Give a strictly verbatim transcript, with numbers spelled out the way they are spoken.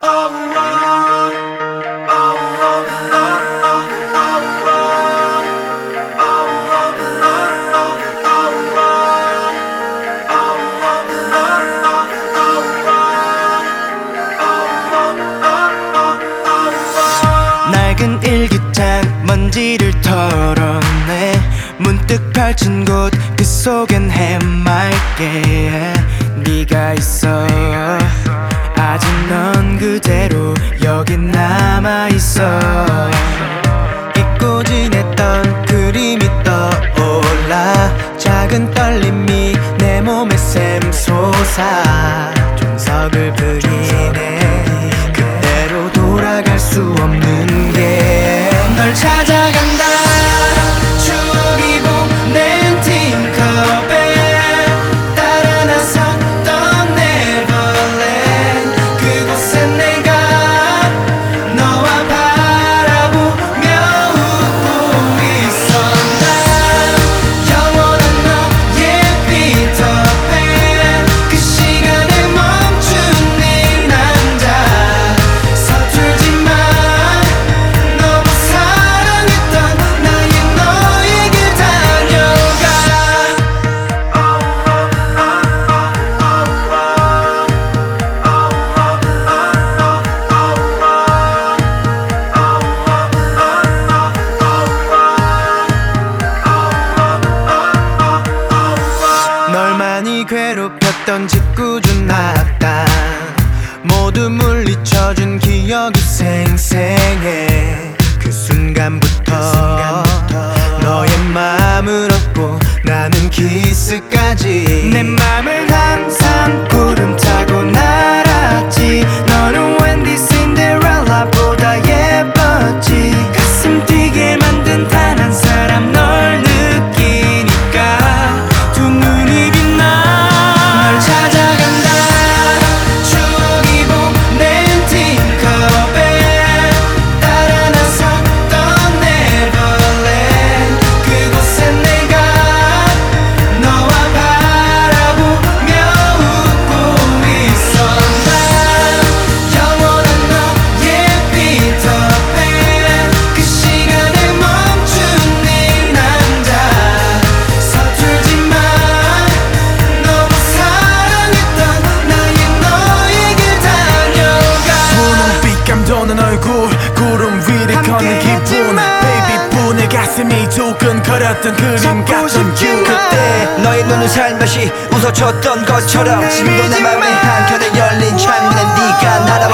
낡은 일기장 먼지를 털어내 문득 펼친 곳 그 속엔 해맑게 네가 있어. 아직 넌 그대로 여기 남아있어. 잊고 지냈던 그림이 떠올라 작은 떨림이 내 몸에 샘솟아 종석을 부리네. 그대로 돌아갈 수 없는 게 널 찾아간다. 추억이 보낸 팀컵에 따라 나섰던 네버랜드. 그곳에 내가 너와 바라보며 웃고 있어. 난 영원한 너의 피터팬. 그 시간에 멈춘 네 남자. 서툴지만 너무 사랑했던 나의 너에게 달려가. 널 많이 괴롭혔던 짓궂은 악당 모두 물리쳐준 기억이 생생해. 그 순간부터, 너의 마음을 얻고 나는 키스까지. 내 맘을 항상 구름 타고 날았지. 너는 웬디 신데렐라보다 예뻤지. 가슴 뛰게 만든 단 한 사람 널 느끼니까 두 눈이 빛나. 널 찾아간다. 추억이 보낸 팀컵에 따라 나섰던 네버랜드. 그곳에 내가 너와 바라보며 웃고 있어. 난 영원한 너의 피터팬. 그 시간에 멈춘 네 남자. 서툴지만 너무 사랑했던 나의 너에게 달려가. 분홍빛 감도는 얼굴 구름 위를 걷는 기분. Baby boo 내 가슴이 두근거렸던 그림 같던 you. 그때 너의 눈은 살며시 웃어줬던 것처럼 지금도 내 맘의 한켠에 열린 창문에 네가 날아와.